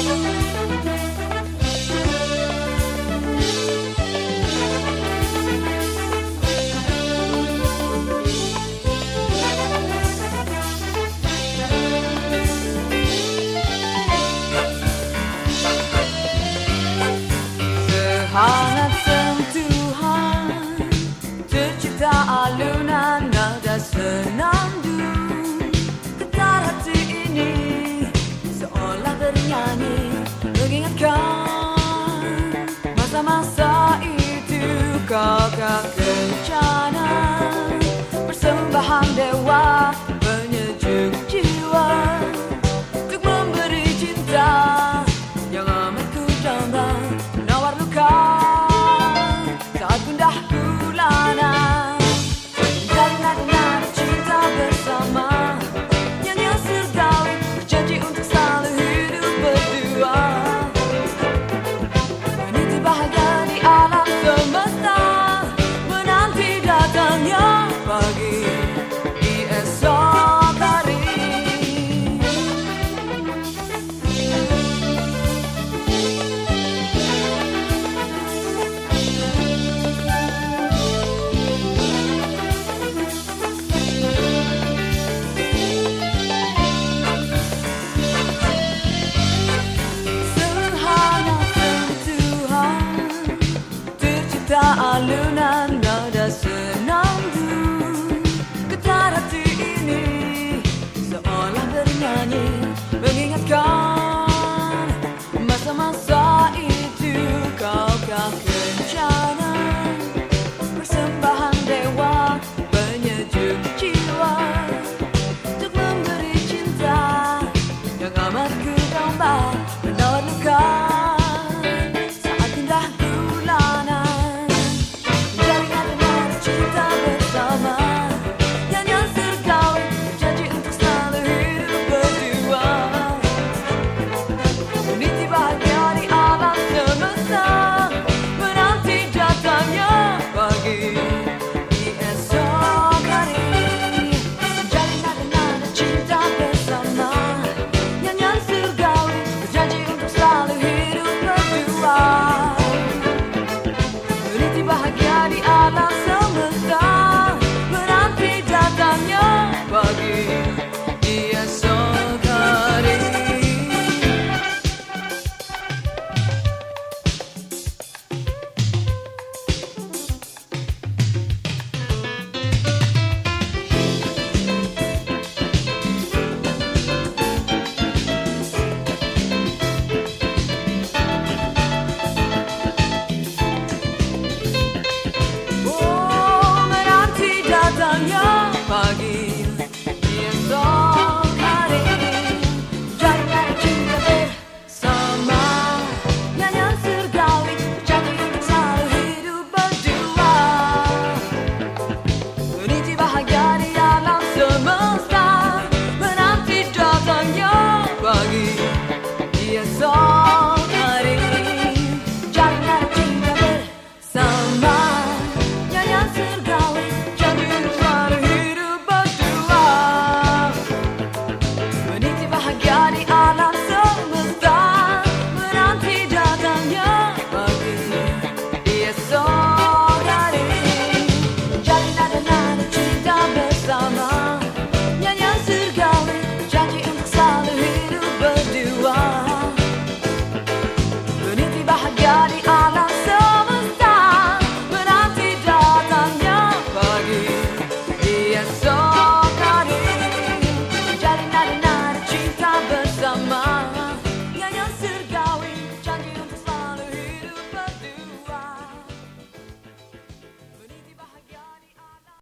Hangat sentuhan tercipta alunan nada senandung. Getar hati ini seolah bernyanyi mengingatkan masa-masa itu. Kau kencana persembahan dewa penyejuk jiwa untuk memberi cinta yang amat ku damba. Menawar luka saat gundah gulana, mencari nada-nada cinta bersama, nyanyi sergawi berjanji untuk selalu hidup berdua, meniti bahagia di alam semesta, menanti datangnya pagi di esok hari. Alunan nada senandung, getar hati ini seolah bernyanyi mengingatkan masa-masa itu. Kau kencana persembahan dewa penyejuk jiwa untuk memberi cinta yang amat ku damba, menawar luka